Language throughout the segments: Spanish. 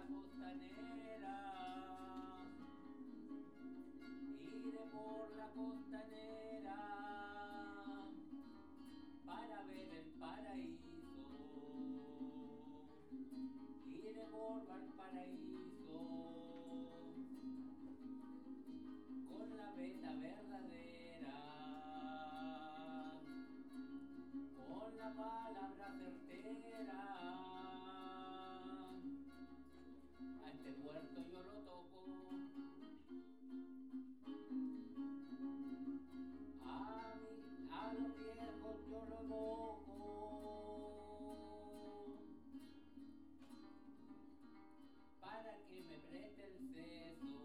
costanera, iré por la costanera para ver el paraíso, iré por Valparaíso con la veta verdadera, con la palabra certera. A este puerto yo lo toco, a los viejos yo lo evoco, para que me preste el seso,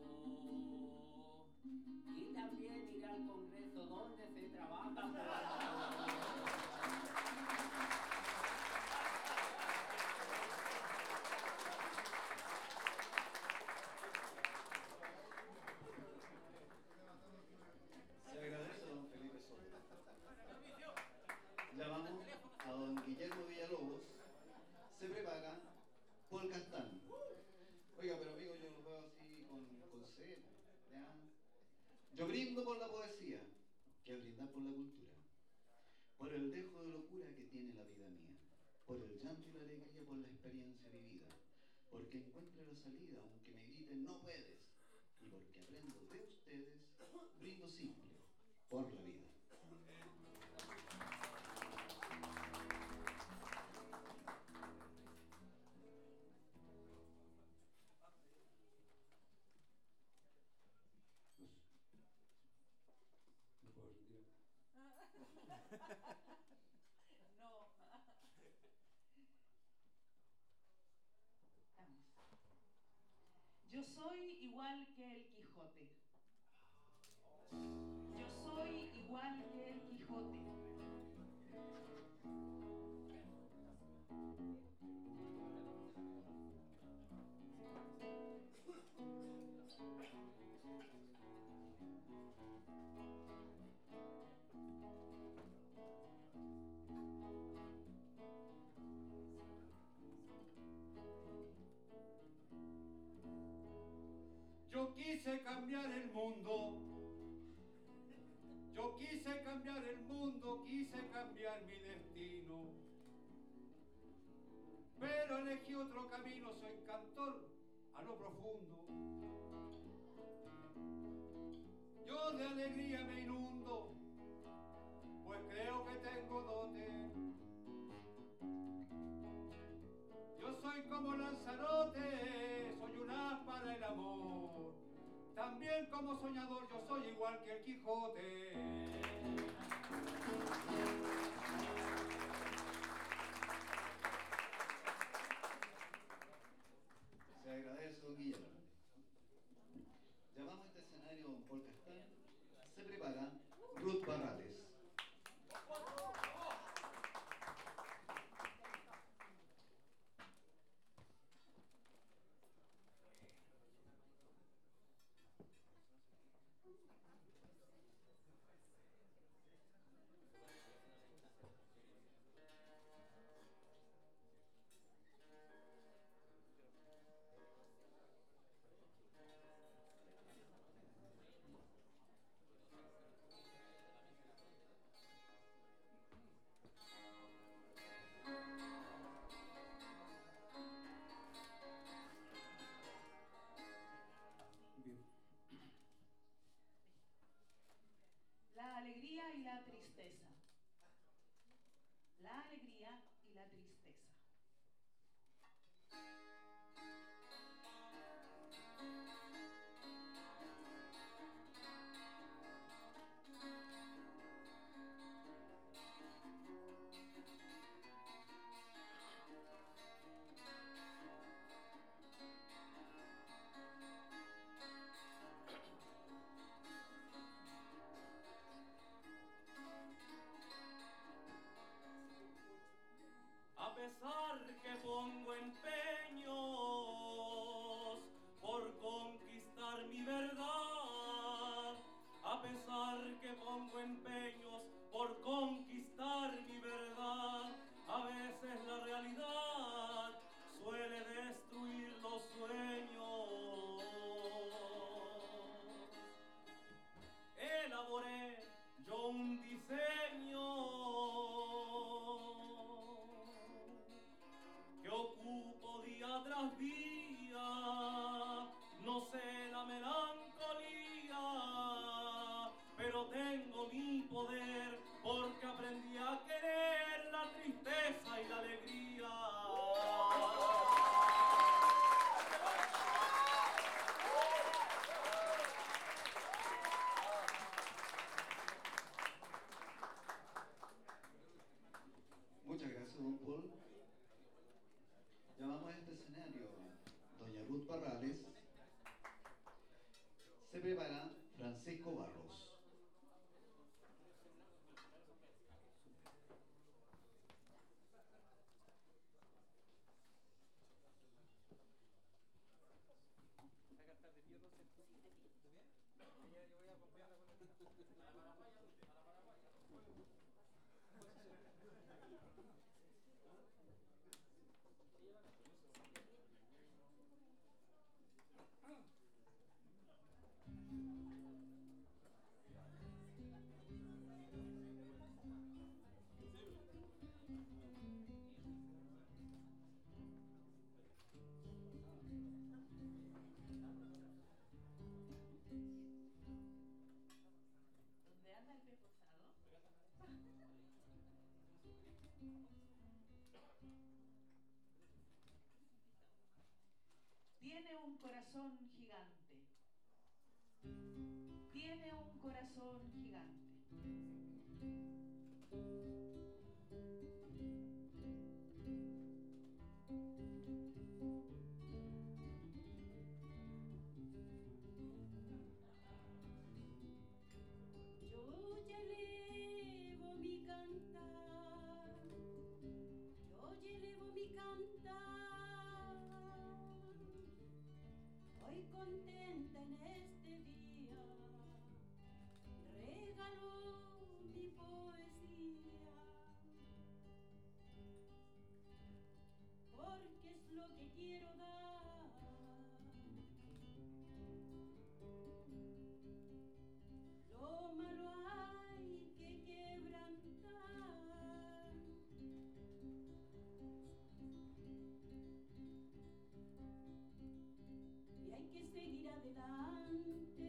y también ir al Congreso donde se trabaja. Se agradece a don Felipe Soto. Llamamos a don Guillermo Villalobos. Se prepara Paul Castán. Oiga, pero amigo, yo lo veo así con sed, ¿ya? Yo brindo por la poesía, que brinda por la cultura, por el dejo de locura que tiene la vida mía, por el llanto y la alegría, por la experiencia vivida, porque encuentre la salida, aunque me griten no puedes, y porque aprendo de ustedes, brindo simple por la vida. ¿Me puedo retirar? No. Vamos. Yo soy igual que el Quijote. Yo soy igual que el Quijote. Yo quise cambiar el mundo. Yo quise cambiar el mundo, quise cambiar mi destino. Pero elegí otro camino, soy cantor a lo profundo. Yo de alegría me inundo, pues creo que tengo dote. Yo soy como Lanzarote, soy un as para el amor. También como soñador yo soy igual que el Quijote. Se agradece, don Guillermo. Llamamos a este escenario a don Paul Castán. Se prepara Ruth Barrales. sus parrales, se prepara Francisco Barros. ¿Dónde anda el pez posado? Tiene un corazón gigante. Tiene un corazón gigante. Yo ya elevo mi cantar, yo ya elevo mi cantar, hoy contenta en este día, regalo mi poesía, porque es lo que quiero dar. Lo malo hay que quebrantar. Y hay que seguir adelante.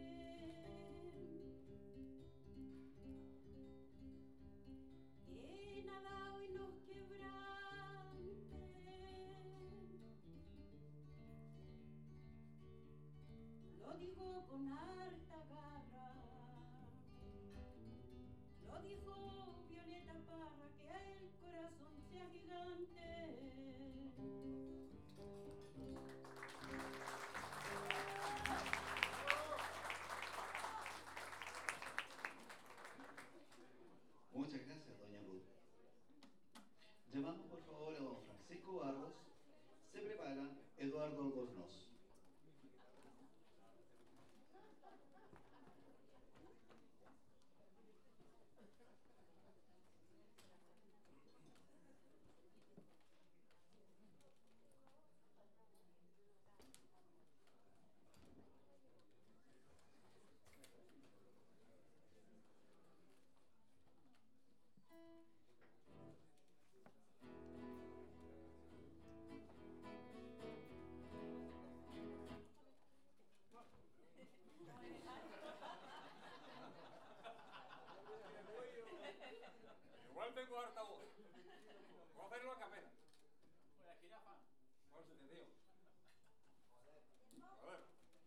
Que nada hoy nos quebrante. Lo digo con harta garra. Lo dijo Violeta Parra, que el corazón sea gigante. Muchas gracias, doña Ruth. Llamamos por favor a don Francisco Barros. Se prepara Eduardo Albornoz. Igual tengo harta voz. Voy a hacerlo a capela. Por la jirafa. Por si te digo. A ver.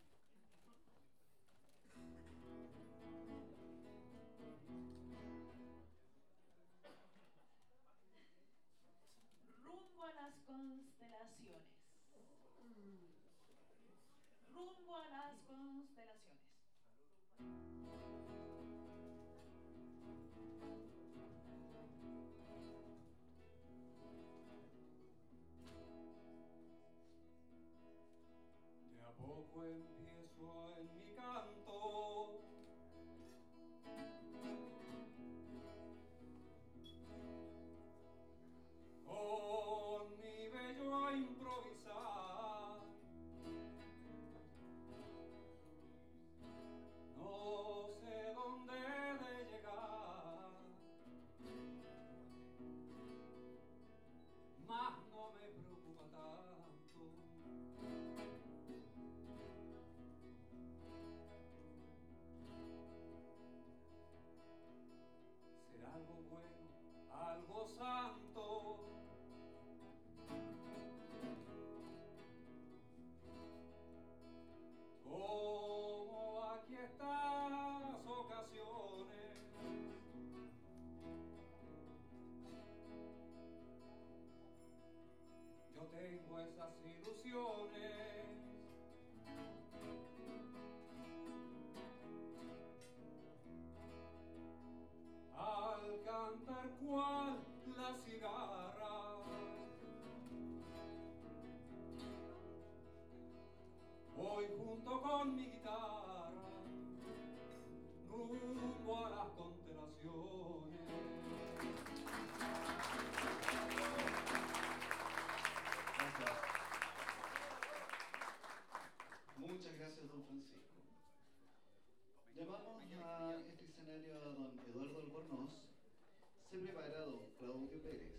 Rumbo a las constelaciones. Rumbo a las constelaciones. De a poco empiezo en mi canto. Con mi bello a improvisar. No sé dónde he de llegar, mas no me preocupa tanto. junto con mi guitarra rumbo a las constelaciones. Gracias. Muchas gracias, don Francisco. Llamamos a este escenario a don Eduardo Albornoz. Se prepara don Claudio Pérez.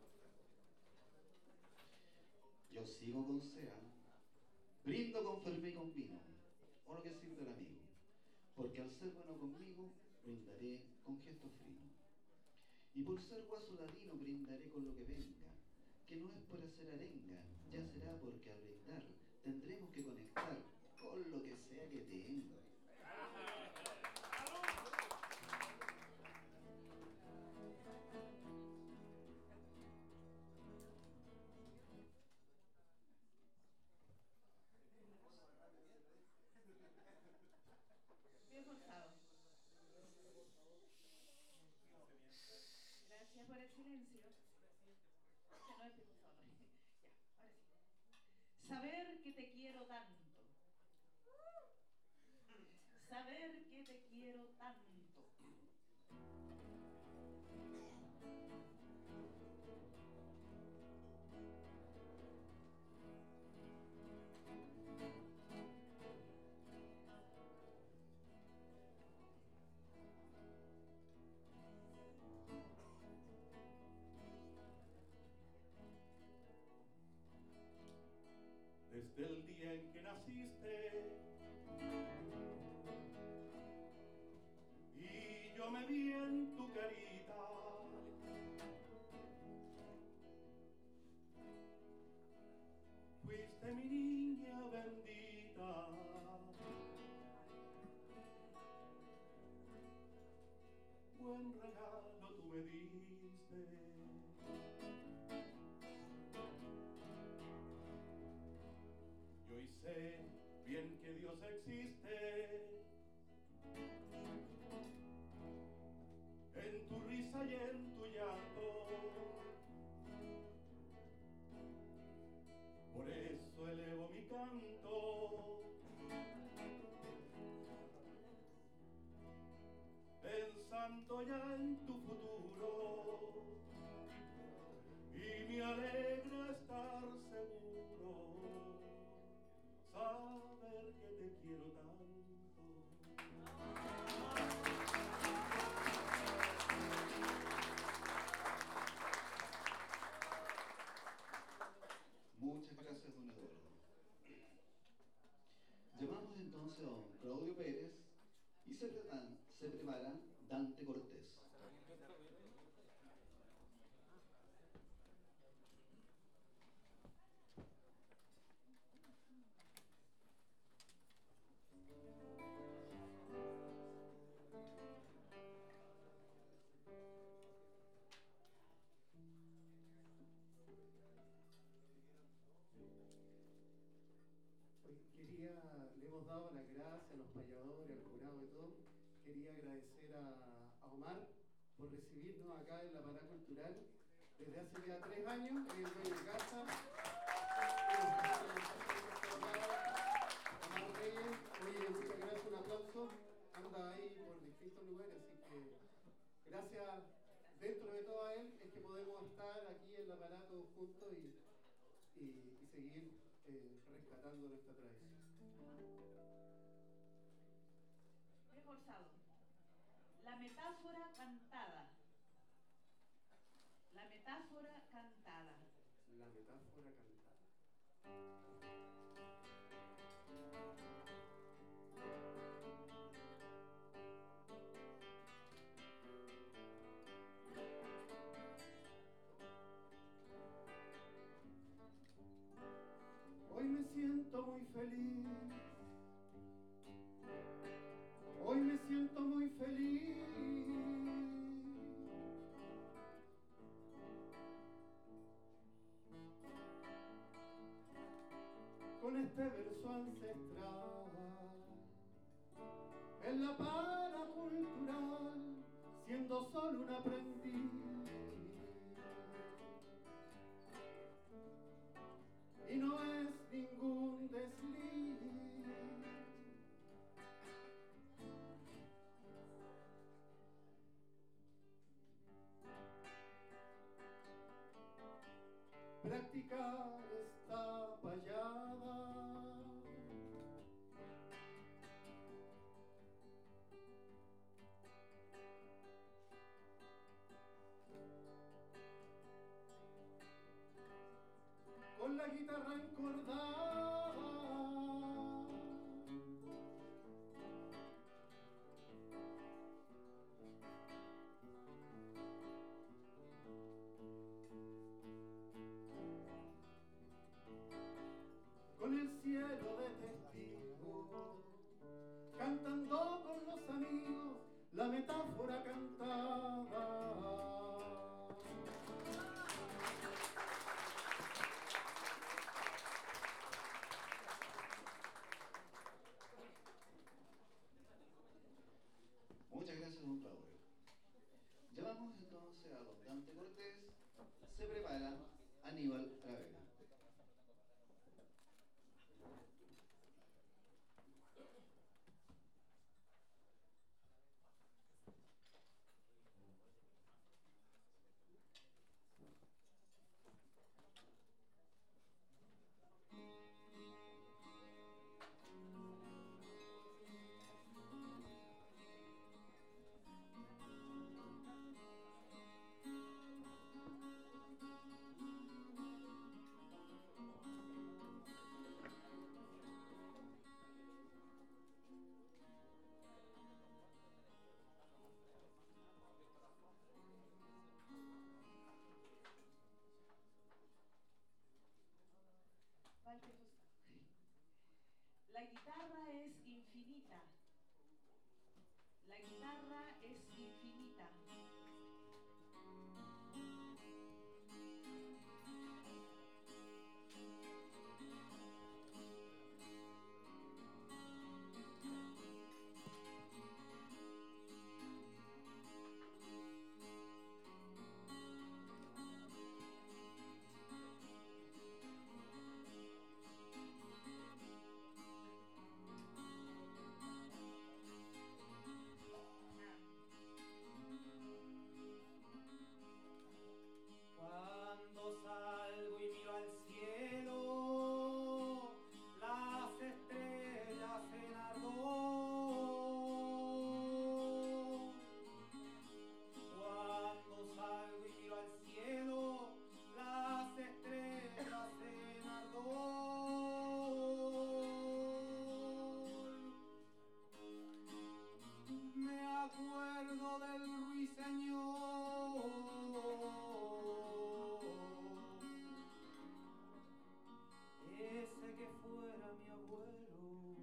Yo sigo con SEA, brindo con fermé y con vino, o lo que sirve el amigo, porque al ser bueno conmigo, brindaré con gesto frío. Y por ser guaso ladino, brindaré con lo que venga, que no es por hacer arenga, ya será porque al brindar tendremos que conectar con lo que sea que tenga. Bien forzado. Gracias por el silencio. Que no es bien forzado. Ya, ahora sí. Saber que te quiero tanto. Saber que te quiero tanto. Desde el día en que naciste y yo me vi en tu carita, fuiste mi niña bendita. Buen regalo tú me diste. Y hoy sé bien que Dios existe en tu risa y en tu llanto. Por eso elevo mi canto, pensando ya en tu futuro, y me alegra estar seguro, saber que te quiero tanto. Muchas gracias, don Eduardo. Llamamos entonces a don Claudio Pérez y se prepara Dante Cortés. Le hemos dado las gracias a los payadores, al jurado y todo. Quería agradecer a Omar por recibirnos acá en la Parada Cultural desde hace ya 3 años, es el dueño de casa. Omar Reyes, oye, muchas gracias, un aplauso. Anda ahí por distintos lugares, así que gracias dentro de todo a él es que podemos estar aquí en la Parada todos juntos y seguir rescatando nuestra tradición. Bien forzado. La metáfora cantada. La metáfora cantada. La metáfora cantada. Hoy me siento muy feliz. Hoy me siento muy feliz. Con este verso ancestral en la Parada Cultural, siendo solo un aprendiz. Y no es ningún desliz. la metáfora cantada. Muchas gracias, don Claudio. Llamamos entonces a don Dante Cortés. Se prepara Aníbal Aravena. Walter Gustavo. La guitarra es infinita. La guitarra es infinita. Cuando salgo y miro al cielo, las estrellas en ardor. Cuando salgo y miro al cielo, las estrellas en ardor. Me acuerdo del ruiseñor, ese que fuera mi abuelo.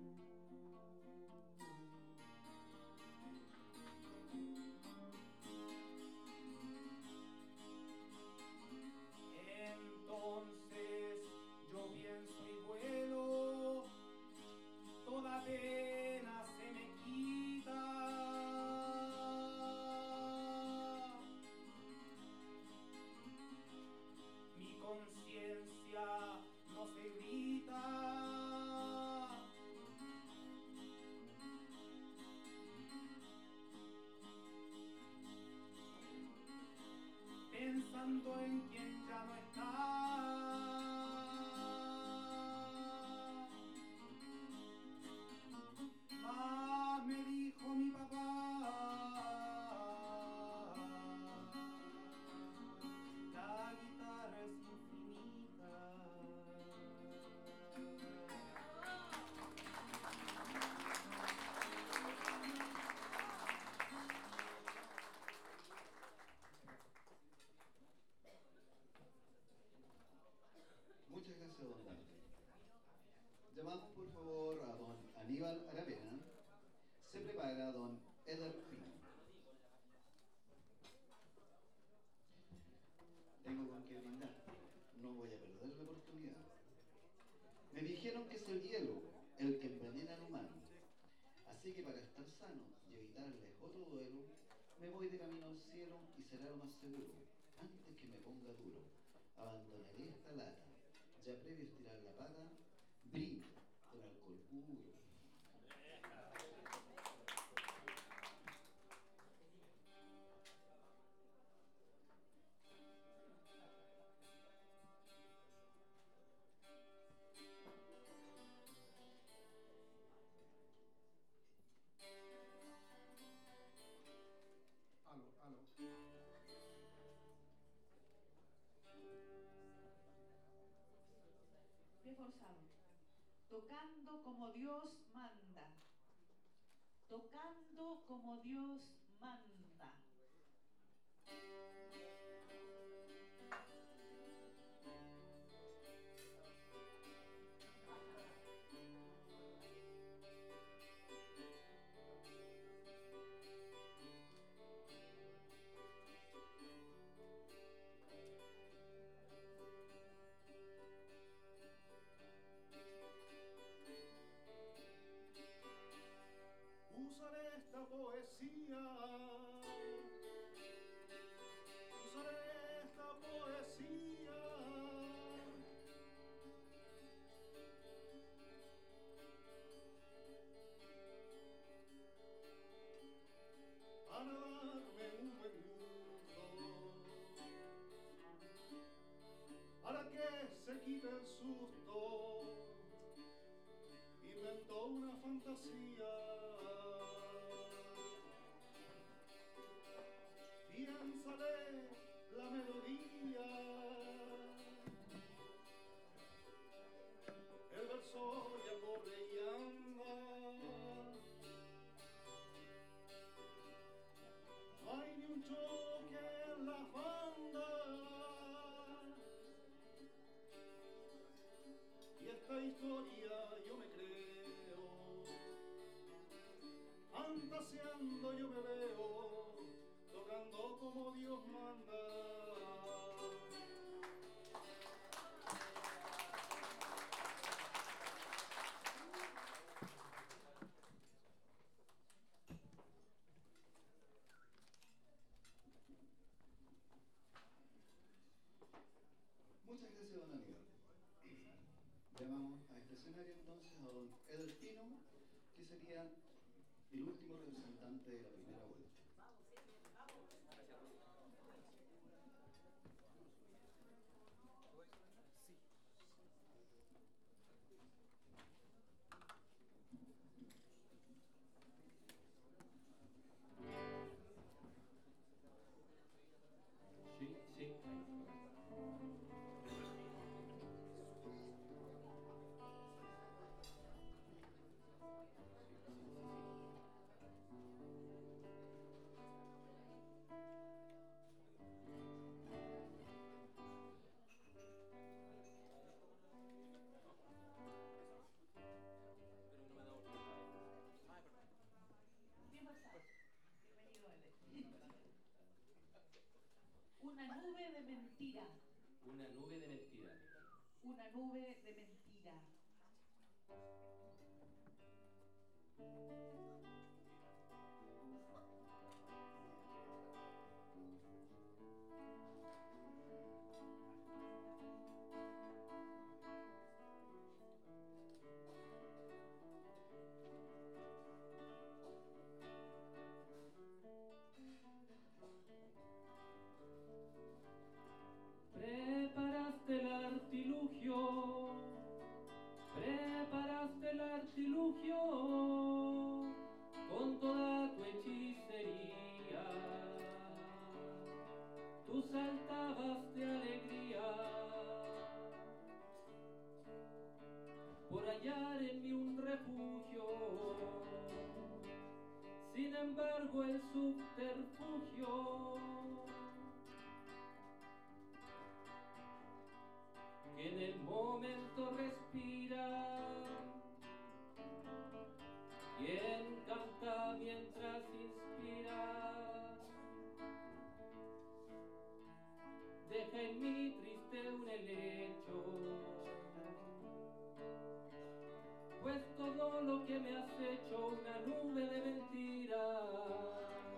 Entonces yo pienso y vuelo, toda pena se me quita. Mi conciencia no se grita. Pensando en quien ya no está. Más me dijo mi papá, la guitarra es infinita. Muchas gracias, don Dante. Llamamos por favor a don Aníbal Aravena. Se prepara don Eder Pino. Tengo con qué brindar. No voy a perder la oportunidad. Me dijeron que es el hielo el que envenena al humano. Así que para estar sano y evitarles otro duelo, me voy de camino al cielo y será lo más seguro. Antes que me ponga duro, abandonaré esta lata. Ya previo a estirar la pata, brindo con alcohol puro. Aló, aló. Bien forzado. Tocando como Dios manda. Tocando como Dios manda. se quite el susto, inventó una fantasía. Piénsale la melodía, el verso ya corre y anda. No hay ni un choque en la banda, y esta historia yo me creo, fantaseando yo me veo, tocando como Dios manda. Muchas gracias, don Aníbal. Llamamos a este escenario entonces a don Edelfino, que sería el último representante de la primera vuelta. Sí, sí. Bien pasado. Bienvenido, Ede. Una nube de mentira. Una nube de mentira. Una nube de mentira. Preparaste el artilugio, preparaste el artilugio con toda tu hechicería. Tú saltabas de alegría por hallar en mí un refugio. Sin embargo, el subterfugio que en el momento respira, quien canta mientras inspira, deja en mí triste un helecho, pues todo lo que me has hecho una nube de mentiras.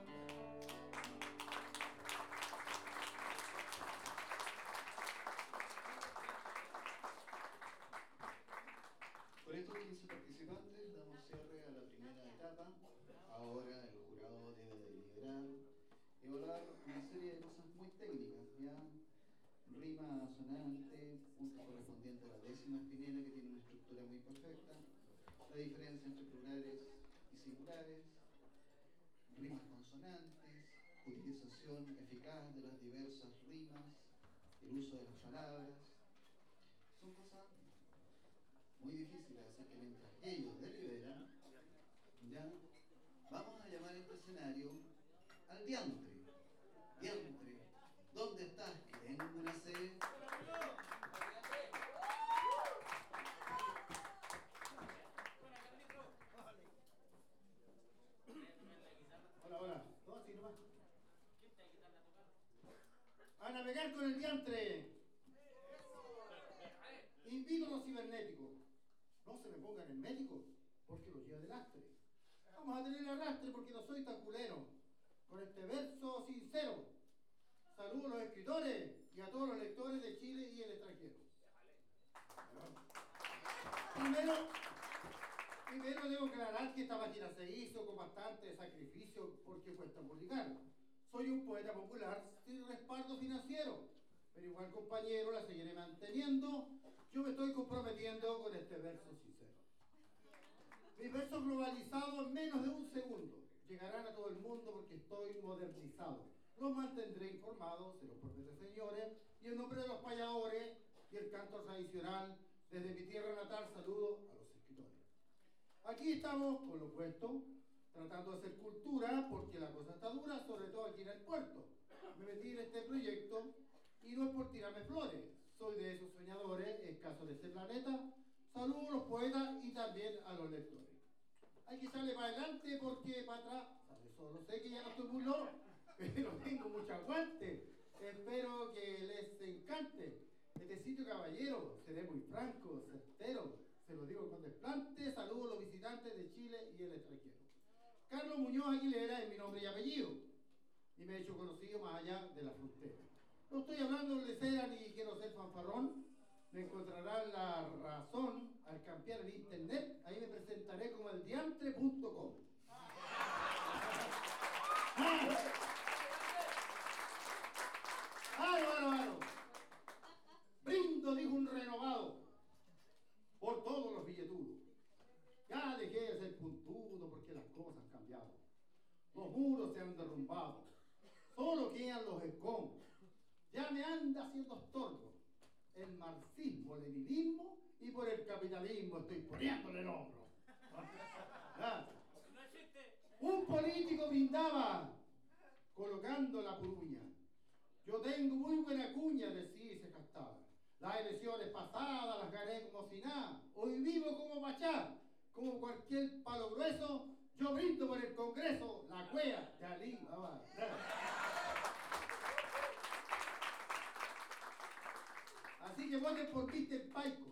Con estos 15 participantes damos cierre a la primera etapa. Ahora el jurado debe deliberar y evaluar una serie de cosas muy técnicas, ¿ya? Rima sonante, punto correspondiente a la décima espinela, que tiene una estructura muy perfecta, la diferencia entre plurales y singulares, rimas consonantes, utilización eficaz de las diversas rimas, el uso de las palabras. Son cosas muy difíciles, así que mientras ellos deliberan, ya vamos a llamar a este escenario al diantre. Diantre, ¿dónde estás? Que tengo una sed. Hola, hola. Todo así nomás. A navegar con el diantre. Invito a los cibernéticos. No se me pongan en médico, porque los lleva de lastre. Vamos a tener arrastre porque no soy tan culero. Con este verso sincero, saludo a los escritores y a todos los lectores de Chile y el extranjero. Primero debo aclarar que esta página se hizo con bastante sacrificio porque cuesta publicar. Soy un poeta popular sin respaldo financiero. pero igual, compañero, la seguiré manteniendo. Yo me estoy comprometiendo con este verso sincero. Mis versos globalizados en menos de un segundo llegarán a todo el mundo porque estoy modernizado. Los mantendré informados, se los promete, señores, y en nombre de los payadores y el canto tradicional, desde mi tierra natal, saludo a los escritores. Aquí estamos con lo puesto, tratando de hacer cultura, porque la cosa está dura, sobre todo aquí en el puerto. Me metí en este proyecto y no es por tirarme flores, soy de esos soñadores escasos de este planeta. Saludo a los poetas y también a los lectores. Hay que salir para adelante porque para atrás, solo sé que ya no estoy burlón, pero tengo mucho aguante. Espero que les encante. Este sitio, caballero, seré muy franco, certero, se lo digo con desplante. Saludo a los visitantes de Chile y el extranjero. Carlos Muñoz Aguilera es mi nombre y apellido, y me he hecho conocido más allá de la frontera. No estoy hablando de cera ni quiero ser fanfarrón. Me encontrarán la razón al cambiar el internet. Ahí me presentaré como el diantre.com. ¡Bárbaro! Brindo, dijo un renovado, por todos los billetudos. Ya dejé de ser puntudo porque las cosas han cambiado. Los muros se han derrumbado. Solo quedan los escombros. Ya me anda haciendo estorbo el marxismo, leninismo, y por el capitalismo estoy poniéndole el hombro. Un político brindaba colocando la puruña. Yo tengo muy buena cuña, decía y se gastaba. Las elecciones pasadas las gané como si nada. Hoy vivo como Pachá, como cualquier palo grueso. Yo brindo por el Congreso, la cuea de Ali Baba. Así que voten por Mr. Paico.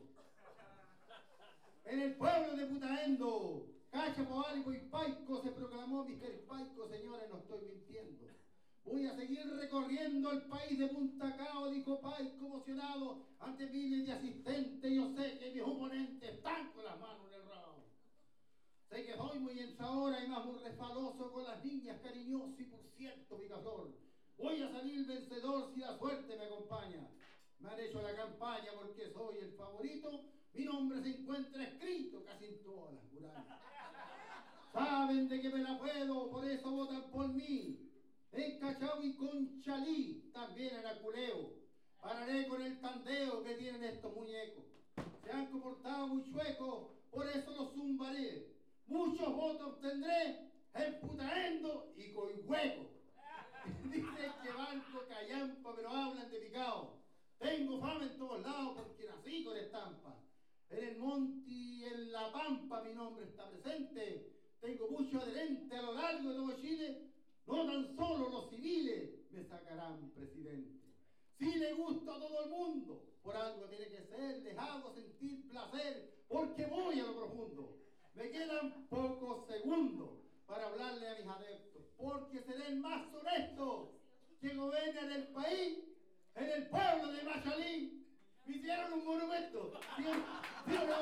En el pueblo de Putaendo, Cacha, Poálico y Paico se proclamó Mr. Paico, señores, no estoy mintiendo. Voy a seguir recorriendo el país de Punta Cao, dijo Paico emocionado ante miles de asistentes. Yo sé que mis oponentes están con las manos en el rabo. Sé que soy muy ensahora y más muy resbaloso con las niñas cariñosas y por cierto, picaflor. Voy a salir vencedor si la suerte me acompaña. Me han hecho la campaña porque soy el favorito. Mi nombre se encuentra escrito casi en todas las murallas. Saben de que me la puedo, por eso votan por mí. En Cachao y Conchalí, también en Aculeo. Pararé con el tandeo que tienen estos muñecos. Se han comportado muy chuecos, por eso los zumbaré. Muchos votos obtendré en Putaendo y Coihueco. Dicen que banco callampa, pero hablan de picao. Tengo fama en todos lados porque nací con estampa. En el monte y en la pampa mi nombre está presente. Tengo mucho adherente a lo largo de todo Chile. No tan solo los civiles me sacarán presidente. Si le gusto a todo el mundo, por algo tiene que ser, les hago sentir placer, porque voy a lo profundo. Me quedan pocos segundos para hablarle a mis adeptos, porque seré el más honesto que gobierna en el país, en el pueblo de Machalí. Me hicieron un monumento. ¿Sí? ¿Sí o no?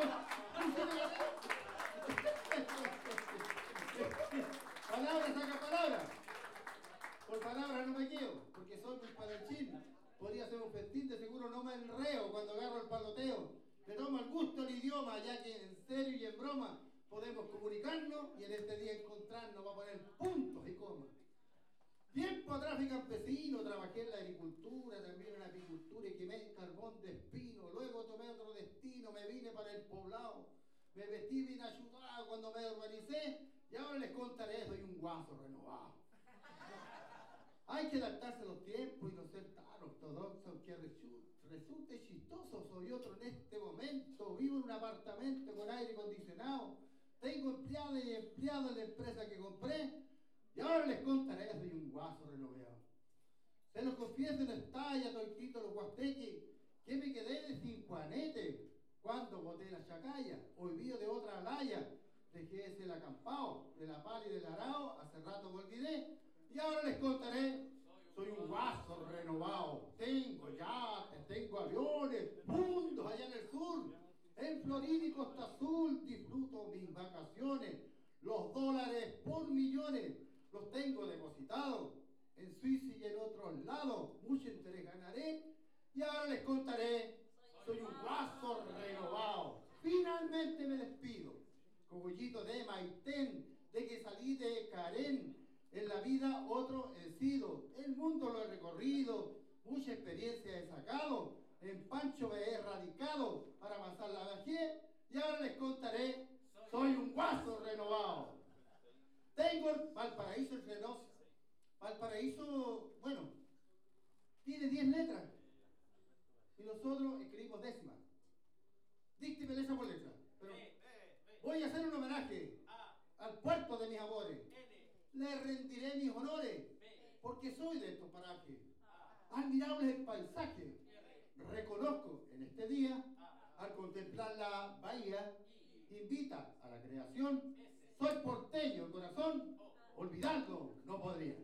Palabra saca palabra. Por palabras no me quedo, porque soy un espadachín. Podría ser un festín, de seguro no me enreo cuando agarro el paloteo. Me toma el gusto el idioma, ya que en serio y en broma podemos comunicarnos y en este día encontrarnos va a poner puntos y comas. Tiempo atrás fui campesino, trabajé en la agricultura, también en la apicultura y quemé carbón de espino. Luego tomé otro destino, me vine para el poblado. Me vestí bien ayudado cuando me urbanicé y ahora les contaré, soy un guaso renovado. Hay que adaptarse a los tiempos y no ser tan ortodoxo, aunque resulte chistoso. Soy otro en este momento, vivo en un apartamento con aire acondicionado. Tengo empleada y empleado en la empresa que compré. Y ahora les contaré, soy un guaso renovado. Se los confieso en estalla, toitito los guasteques, que me quedé sin Juanete cuando boté la chacalla. Hoy vivo de otra alaya, dejé ese el acampao, de la pala y del arao, hace rato me olvidé. Y ahora les contaré, soy un guaso renovado. Tengo yates, tengo aviones, mundos allá en el sur. En Florida y Costa Azul disfruto mis vacaciones. Los dólares por millones los tengo depositados en Suiza y en otros lados. Mucho interés ganaré Y ahora les contaré, soy un guaso renovado. Finalmente me despido, cogollito de Maitén, de que salí de Carén. En la vida otro he sido, el mundo lo he recorrido, mucha experiencia he sacado, en Pancho me he radicado para pasar la vejez. Y ahora les contaré, soy un guaso renovado. Tengo Valparaíso el Renoso. Valparaíso, bueno, tiene 10 letras. Y nosotros escribimos décimas. Dícteme letra por letra. Pero voy a hacer un homenaje al puerto de mis amores. Le rendiré mis honores, porque soy de estos parajes. Admirable el paisaje. Reconozco en este día, al contemplar la bahía, invita a la creación. Soy porteño de corazón, olvidarlo no podría.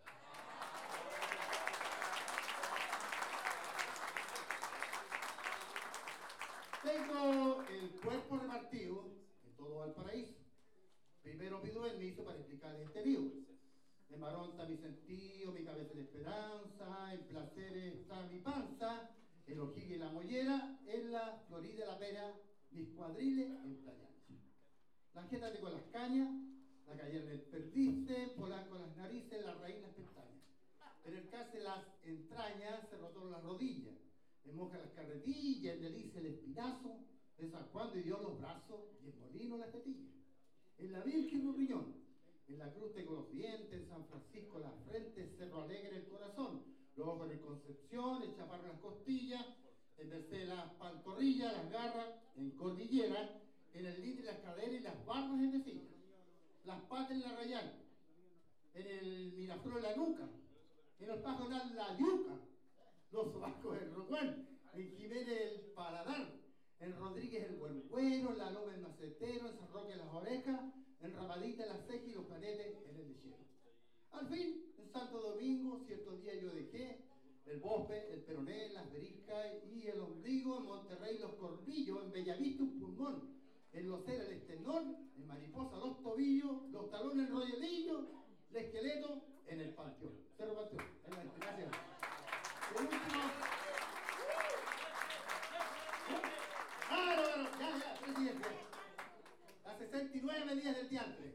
Tengo el cuerpo repartido en todo Valparaíso. Primero pido permiso para explicarles este lío. En varón está mi sentido, mi cabeza de esperanza, en placeres está mi panza, el ojigue y la mollera, en la florida la pera, mis cuadriles en playa. La jeta con las cañas, la cayera en el perdice, polanco en las narices, la raíz en las pestañas. En el caso de las entrañas se rotaron las rodillas, en moja las carretillas, en delicia el espinazo, en San Juan de Dios los brazos y en Molino las tetillas. En la Virgen un riñón, en la cruz tengo los dientes, en San Francisco la frente, Cerro Alegre el corazón, luego en el Concepción, en Chaparro las costillas, en Merced las pantorrillas, las garras, en Cordillera, en el litre las caderas y las barbas en Mesilla, las patas en la Rayán, en el Miraflores la nuca, en el Pajonal la yuca, los sobacos el rocuán, en Jiménez el paladar, en Rodríguez el huelguero, en la loma el macetero, en San Roque las orejas, en Ramadita las cejas y los canetes en el lechero. Al fin, en Santo Domingo, cierto día yo dejé el bosque, el peroné, las beriscas y el ombligo, en Monterrey los corbillos, en Bellavista un pulmón, en Locera el esternón, en Mariposa los tobillos, los talones el rodelillo, el esqueleto en el panteón. Cerro Panteón. Gracias. El último. Ya, presidente. Las 69 medidas del diantre.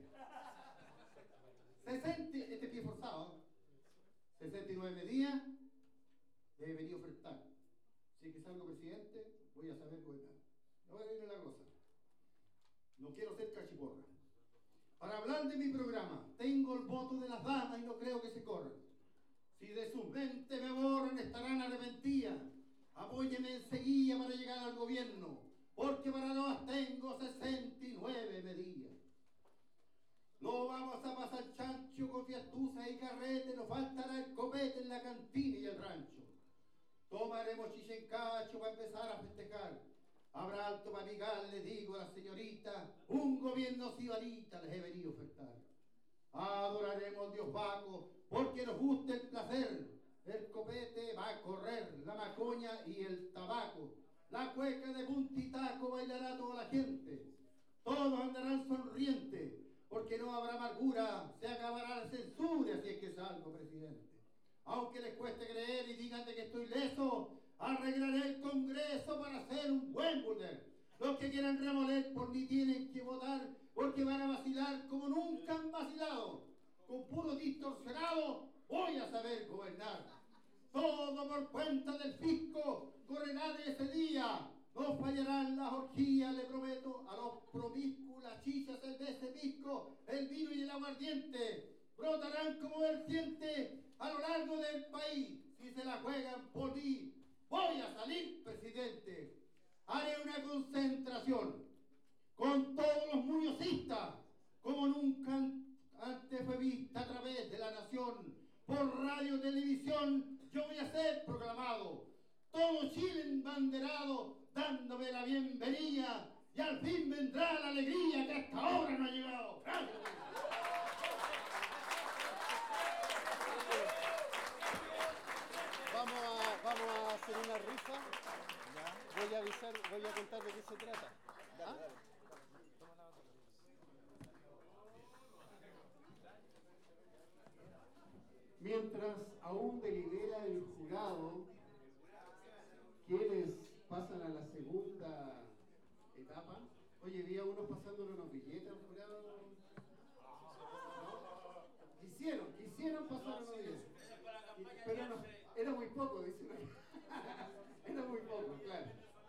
60, este pie forzado. 69 medidas debe venir a ofertar. Si es que salgo presidente, voy a saber gobernar. No voy a ir la cosa. No quiero ser cachiporra. Para hablar de mi programa, tengo el voto de las damas y no creo que se corran. Si de su mente me borran, estarán arrepentidas. Apóyeme enseguida para llegar al gobierno, porque para no tengo 69 medidas. No vamos a pasar chancho con fiestuzas y carrete, nos faltará el copete en la cantina y el rancho. Tomaremos chicha en cacho para empezar a festejar. Habrá alto para picar, le digo a la señorita, un gobierno sibarita les he venido a ofertar. Adoraremos Dios Baco, porque nos gusta el placer. El copete va a correr, la macoña y el tabaco. La cueca de puntitaco bailará toda la gente. Todos andarán sonrientes, porque no habrá amargura, se acabará la censura si es que salgo presidente. Aunque les cueste creer y digan de que estoy leso, arreglaré el Congreso para hacer un buen burder. Los que quieran remoler por mí tienen que votar, porque van a vacilar como nunca han vacilado. Con puro distorsionado voy a saber gobernar. Todo por cuenta del fisco correrá de ese día. No fallarán las orgías, le prometo, a los promiscuos, las chichas, el ese pisco, el vino y el aguardiente. Brotarán como vertiente a lo largo del país. Si se la juegan por mí, voy a salir presidente. Haré una concentración con todos los muñozistas, como nunca antes fue vista a través de la nación. Por radio, televisión, yo voy a ser proclamado. Todo Chile embanderado, dándome la bienvenida. Y al fin vendrá la alegría que hasta ahora no ha llegado. ¡Gracias! Vamos a hacer una rifa. Voy a contar de qué se trata. ¿Ah? Mientras aún delibera el jurado, estamos pasándole unos billetes al jurado. ¿No? Quisieron pasar unos billetes. Pero no, era muy poco, dicen aquí. Era muy poco, claro.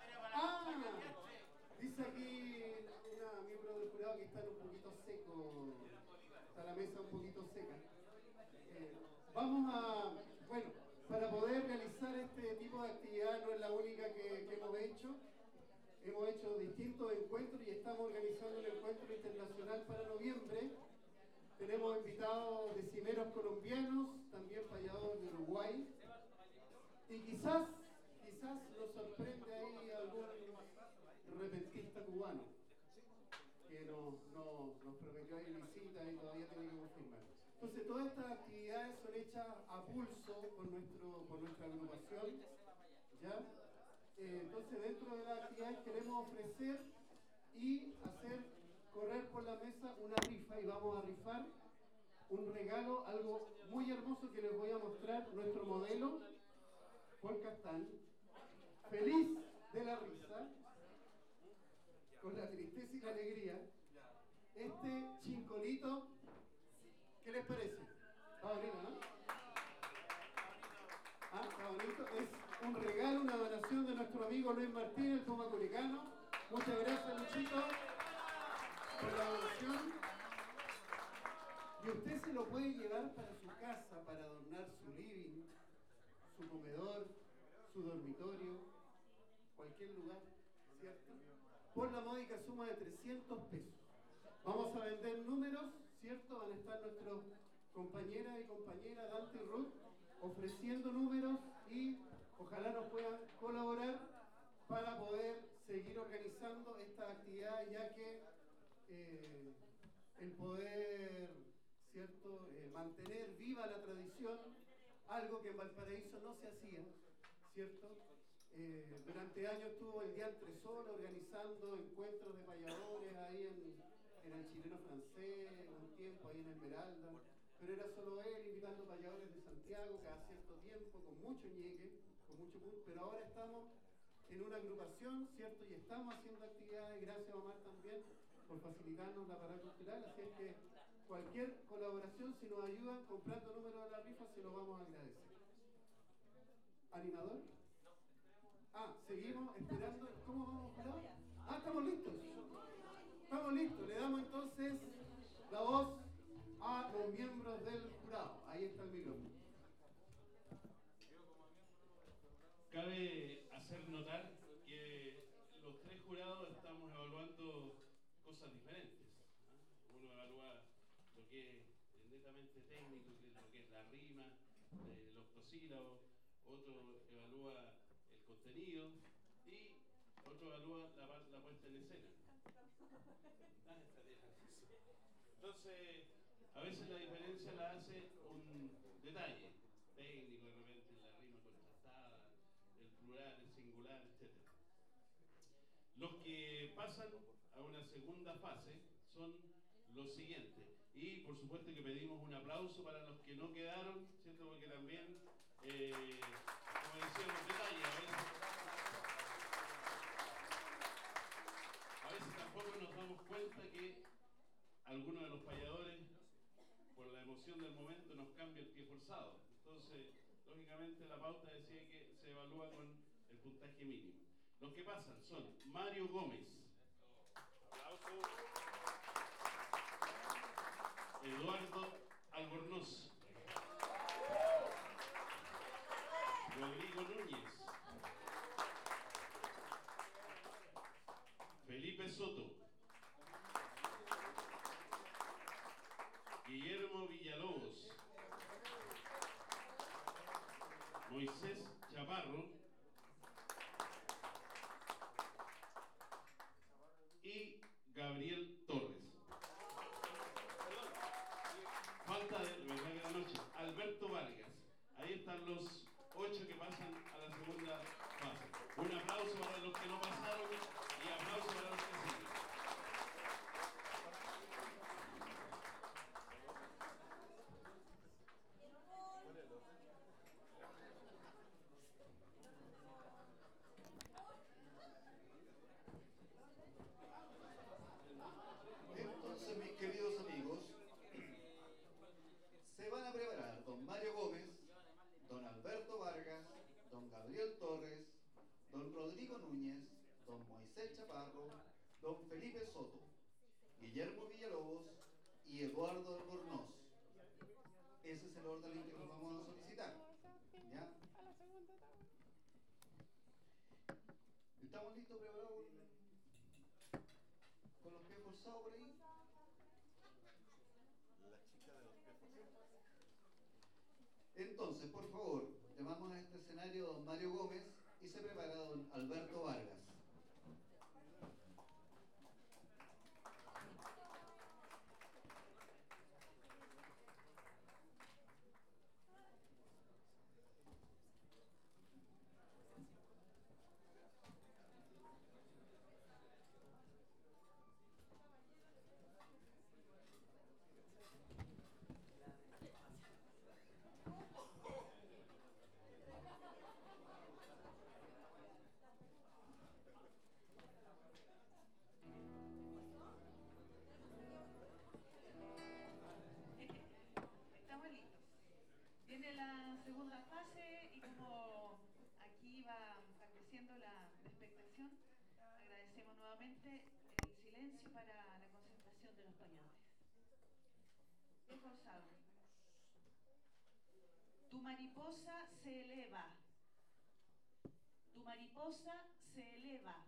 Dice aquí una miembro del jurado que están un poquito secos. Está la mesa un poquito seca. Bueno, para poder realizar este tipo de actividad no es la única que hemos hecho. Hemos hecho distintos encuentros y estamos organizando un encuentro internacional para noviembre. Tenemos invitados decimeros colombianos, también payadores de Uruguay. Y quizás nos sorprende ahí algún repentista cubano que nos prometió ahí visita y todavía tiene que confirmar. Entonces todas estas actividades son hechas a pulso por nuestra agrupación, ¿ya? Entonces dentro de las actividades queremos ofrecer y hacer correr por la mesa una rifa y vamos a rifar un regalo, algo muy hermoso que les voy a mostrar, nuestro modelo, Paul Castán, feliz de la risa, con la tristeza y la alegría. Este chincolito, ¿qué les parece? Está bonito, ¿no? Está bonito. Es un regalo, una donación de nuestro amigo Luis Martín, el Toma Curicano. Muchas gracias, Luchito, por la donación. Y usted se lo puede llevar para su casa, para adornar su living, su comedor, su dormitorio, cualquier lugar, ¿cierto? Por la módica suma de 300 pesos. Vamos a vender números, ¿cierto? Van a estar nuestros compañeras y compañeras Dante y Ruth ofreciendo números y ojalá nos puedan colaborar para poder seguir organizando esta actividad, ya que el poder, ¿cierto?, mantener viva la tradición, algo que en Valparaíso no se hacía, ¿cierto? Durante años estuvo el Diantre Sol organizando encuentros de payadores ahí en el Chileno Francés, un tiempo ahí en Esmeralda, pero era solo él invitando payadores de Santiago cada cierto tiempo, con mucho ñeque, con mucho punto, pero ahora estamos en una agrupación, ¿cierto? Y estamos haciendo actividades, gracias a Omar también por facilitarnos la parada cultural, así es que cualquier colaboración, si nos ayudan comprando números de la rifa, se lo vamos a agradecer. ¿Animador? Seguimos esperando. ¿Cómo vamos, jurado? Estamos listos. Estamos listos. Le damos entonces la voz a los miembros del jurado. Ahí está el micrófono. Cabe hacer notar que los tres jurados estamos evaluando cosas diferentes, ¿no? Uno evalúa lo que es netamente técnico, que es lo que es la rima, los octosílabos, otro evalúa el contenido y otro evalúa la puesta en escena. Entonces, a veces la diferencia la hace un detalle técnico, de repente la rima contrastada, el plural, el singular, etc. Los que pasan a una segunda fase son los siguientes. Y por supuesto que pedimos un aplauso para los que no quedaron, ¿cierto? Porque también, como decíamos, detalles, a veces tampoco nos damos cuenta que algunos de los payadores, por la emoción del momento, nos cambia el pie forzado. Entonces, lógicamente la pauta decía que se evalúa con el puntaje mínimo. Los que pasan son Mario Gómez, aplauso. Eduardo Albornoz, Rodrigo Núñez, Felipe Soto, Guillermo Villalobos, Moisés Chaparro y Gabriel Torres. Falta de la noche, Alberto Vargas. Ahí están los 8 que pasan a la segunda fase. Un aplauso para los que no pasaron y aplauso para los que siguen. ¿Estamos listos, preparados con los pies forzados por ahí? La chica de los pies forzados. Entonces, por favor, llamamos a este escenario a don Mario Gómez y se prepara don Alberto Vargas. Estamos listos. Viene la segunda fase y como aquí va creciendo la expectación, agradecemos nuevamente el silencio para la concentración de los pañantes. Es forzado. Tu mariposa se eleva. Tu mariposa se eleva.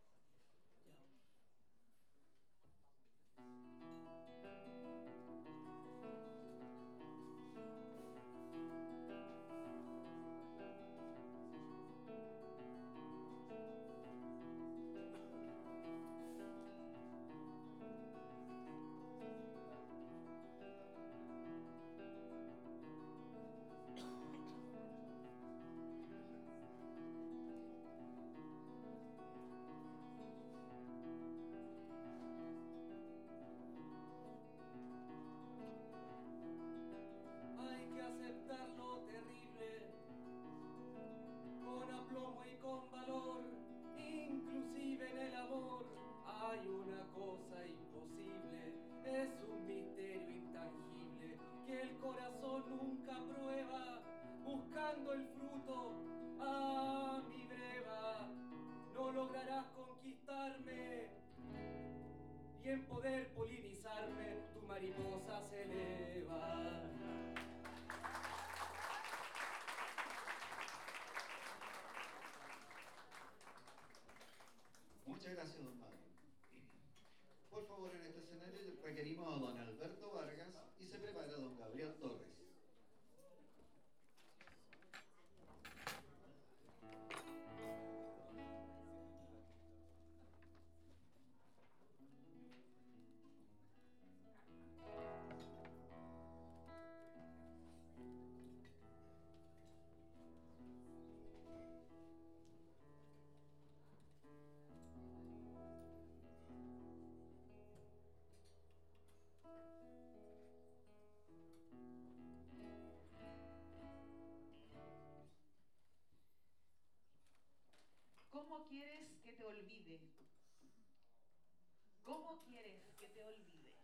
Hay que aceptar lo terrible con aplomo y con valor. Inclusive en el amor hay una cosa imposible, es un misterio intangible que el corazón nunca prueba. Buscando el fruto a mi breva, no lograrás conquistarme y en poder polinizarme tu mariposa se eleva. Muchas gracias, don Mario. Por favor, en este escenario requerimos a don Alberto Vargas y se prepara don Gabriel Torres. ¿Cómo quieres que te olvide? ¿Cómo quieres que te olvide?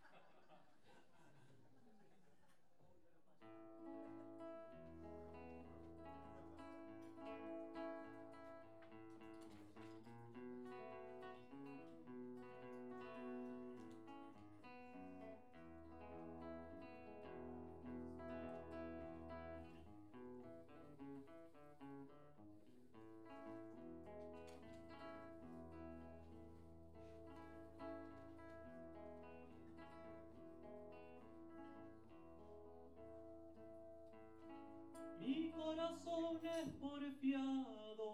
Mi corazón es porfiado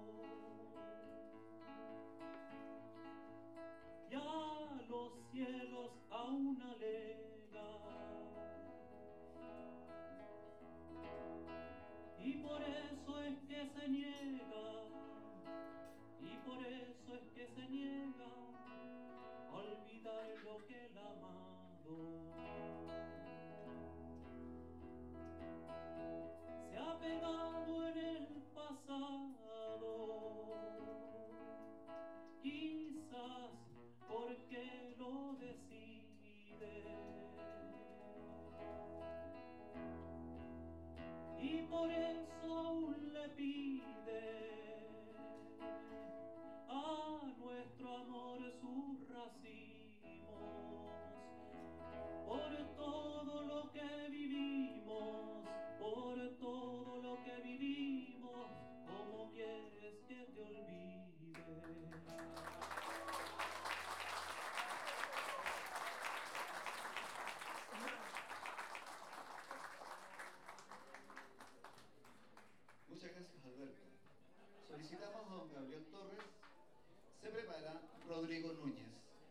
y a los cielos aún alega, y por eso es que se niega, y por eso es que se niega a olvidar lo que él ha amado. Se ha pegado en el pasado, quizás porque lo decide, y por eso aún le pide felicitamos a don Gabriel Torres. Se prepara Rodrigo Núñez.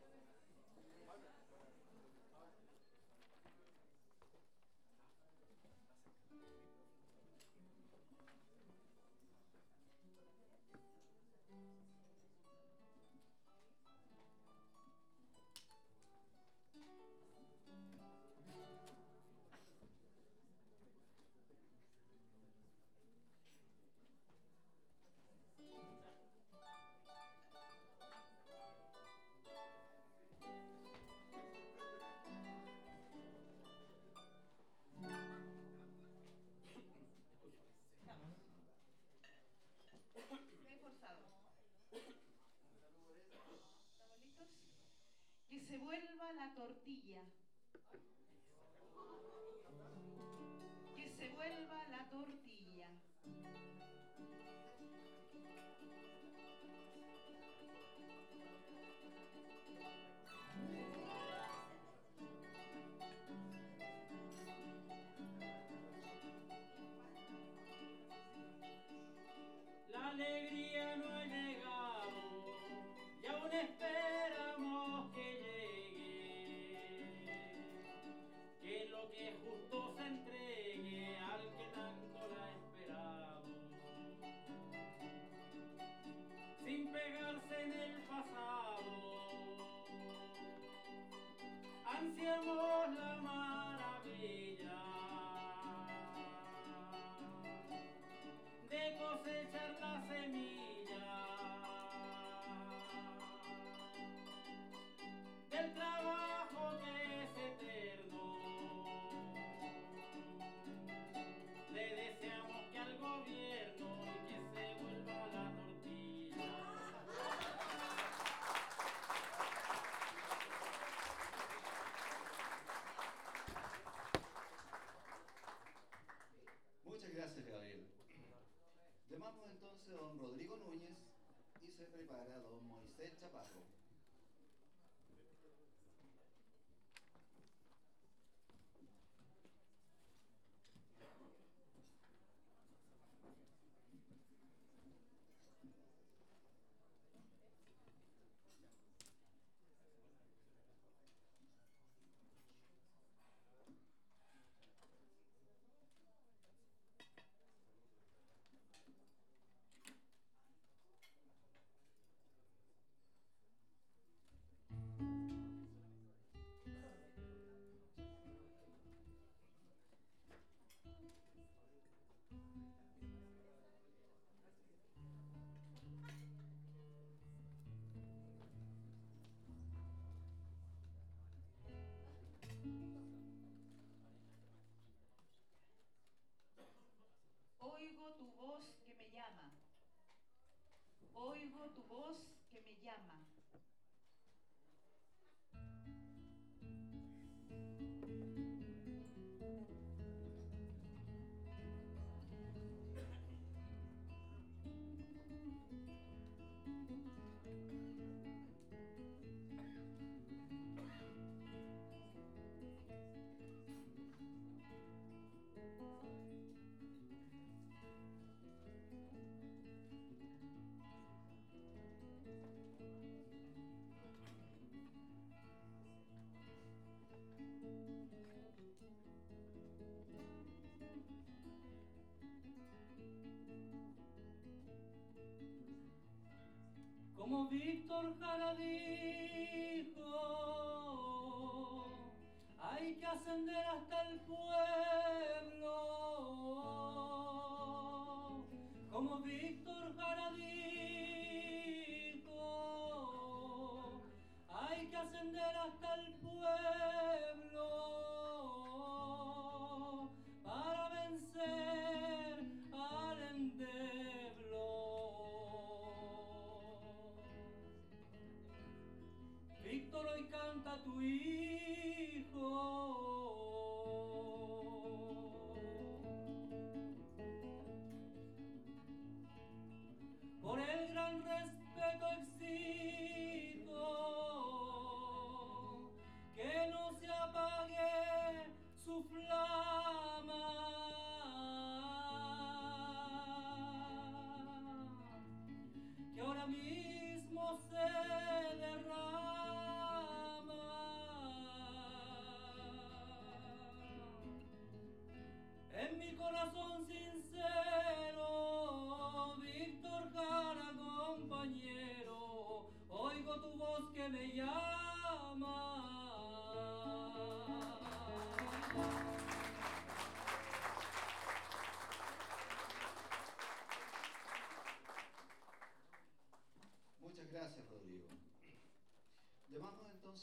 Que se vuelva la tortilla. Que se vuelva la tortilla. La alegría no ha llegado y aún esperamos que llegue, que lo que es justo se entregue al que tanto la ha esperado, sin pegarse en el pasado, ansiamos la maravilla de cosechar la semilla del trabajo que es eterno. Le deseamos que al gobierno y que se vuelva la tortilla. Muchas gracias, Gabriel. Llamamos entonces a don Rodrigo Núñez y se prepara don Moisés Chaparro. Oigo tu voz que me llama. Oigo tu voz que me llama. Como Víctor Jara dijo, hay que ascender hasta el pueblo. Como Víctor Jara dijo, hay que ascender hasta el pueblo para vencer al endeble. Víctor, hoy canta tu hijo. Por el gran respeto exijo que no sea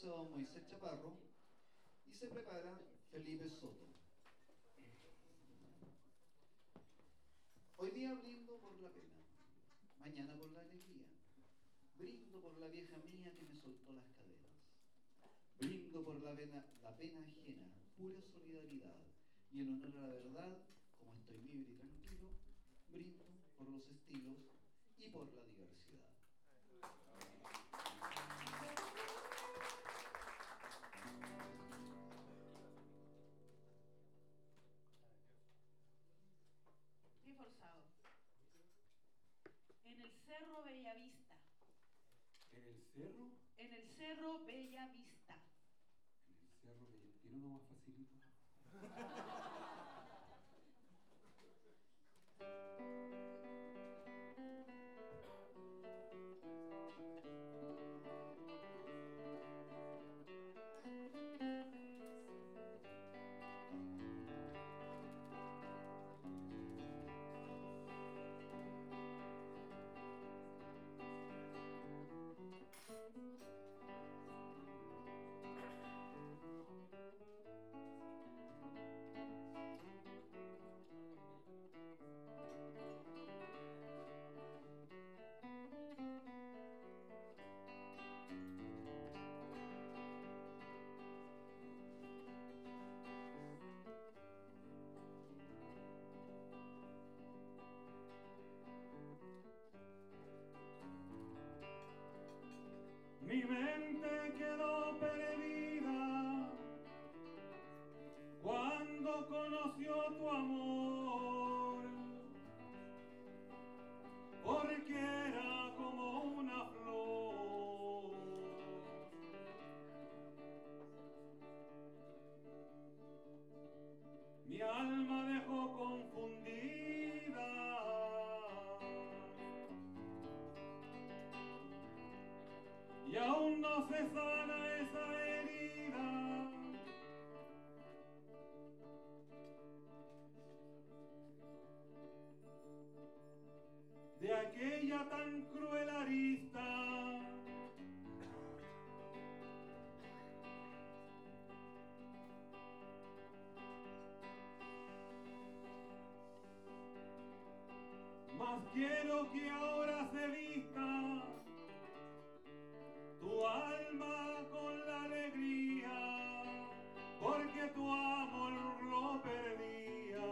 entonces a don Moisés Chaparro y se prepara Felipe Soto. Hoy día brindo por la pena, mañana por la alegría. Brindo por la vieja mía que me soltó las caderas. Brindo por la pena ajena, pura solidaridad. Y en honor a la verdad, como estoy libre y tranquilo, brindo por los estilos y por la diversidad. Pie forzado. En el Cerro Bellavista. ¿En el cerro? En el Cerro Bellavista. En el cerro Bellavista. ¿Tiene uno más facilito? Mi mente quedó perdida cuando conoció tu amor, porque era como una flor. Mi alma dejó confundida y aún no se sana esa herida. De aquella tan cruel arista. Mas quiero que ahora se vista tu alma con la alegría, porque tu amor lo perdía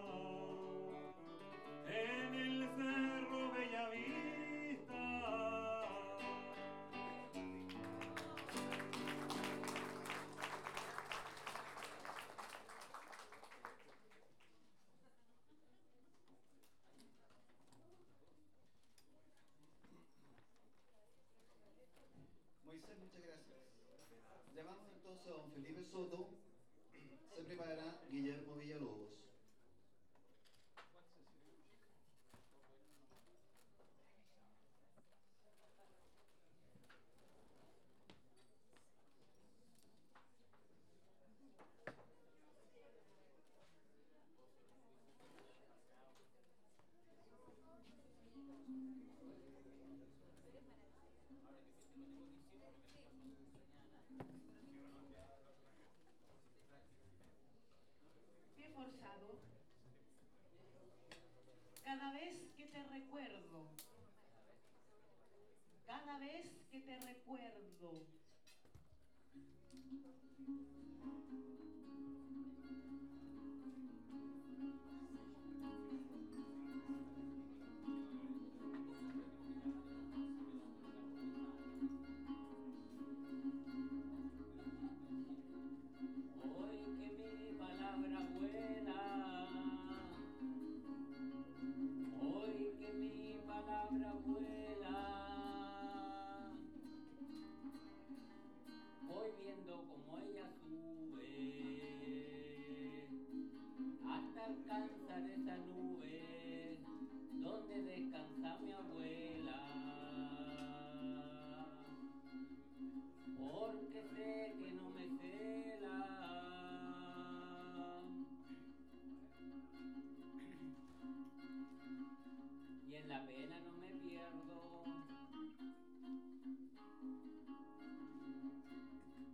en el Cerro Bellavista. Moisés, muchas gracias. Llamamos entonces a don Felipe Soto. Se prepara Guillermo Villalobos. Pie forzado. Cada vez que te recuerdo, cada vez que te recuerdo, Hoy que mi palabra vuela, hoy que mi palabra vuela, voy viendo como ella sube hasta alcanzar esa nube donde descansa mi abuela. Porque sé que no me cela y en la pena no me pierdo.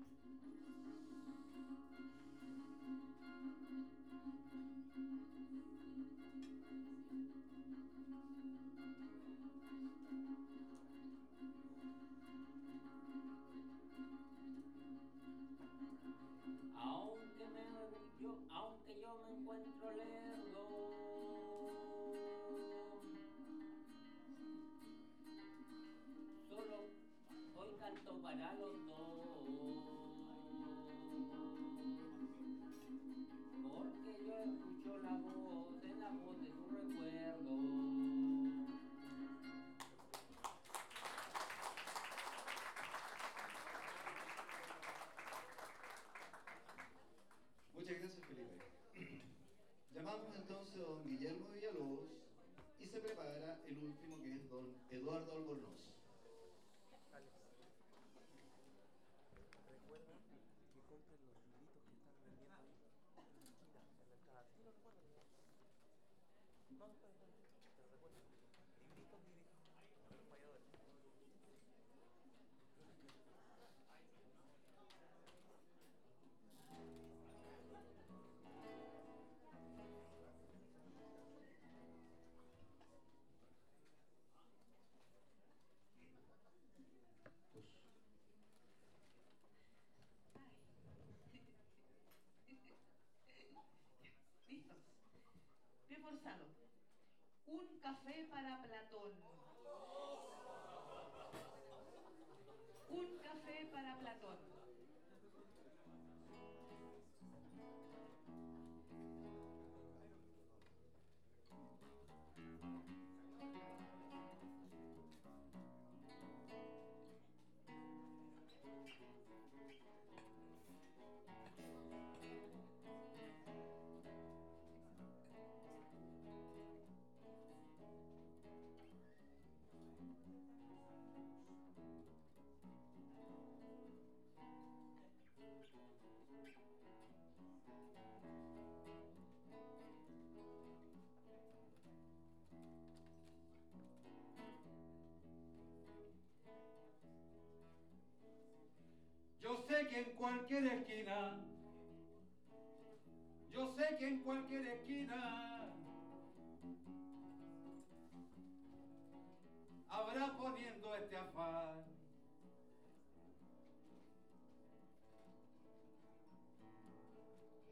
a los dos, porque yo escucho la voz de tu recuerdo. Muchas gracias, Felipe. Llamamos entonces a don Guillermo Villalobos y se prepara el último, que es don Eduardo Albornoz. Recuerda que compren los libritos que están vendiendo ahí en la esquina, en la entrada. ¿Sí lo recuerdas? No, pero recuerda. Libritos dirigidos a los payadores. Listos. Pie forzado. Un café para Platón. Un café para Platón. Yo sé que en cualquier esquina, yo sé que en cualquier esquina habrá poniendo este afán.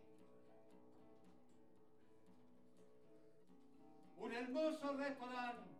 Un hermoso restaurante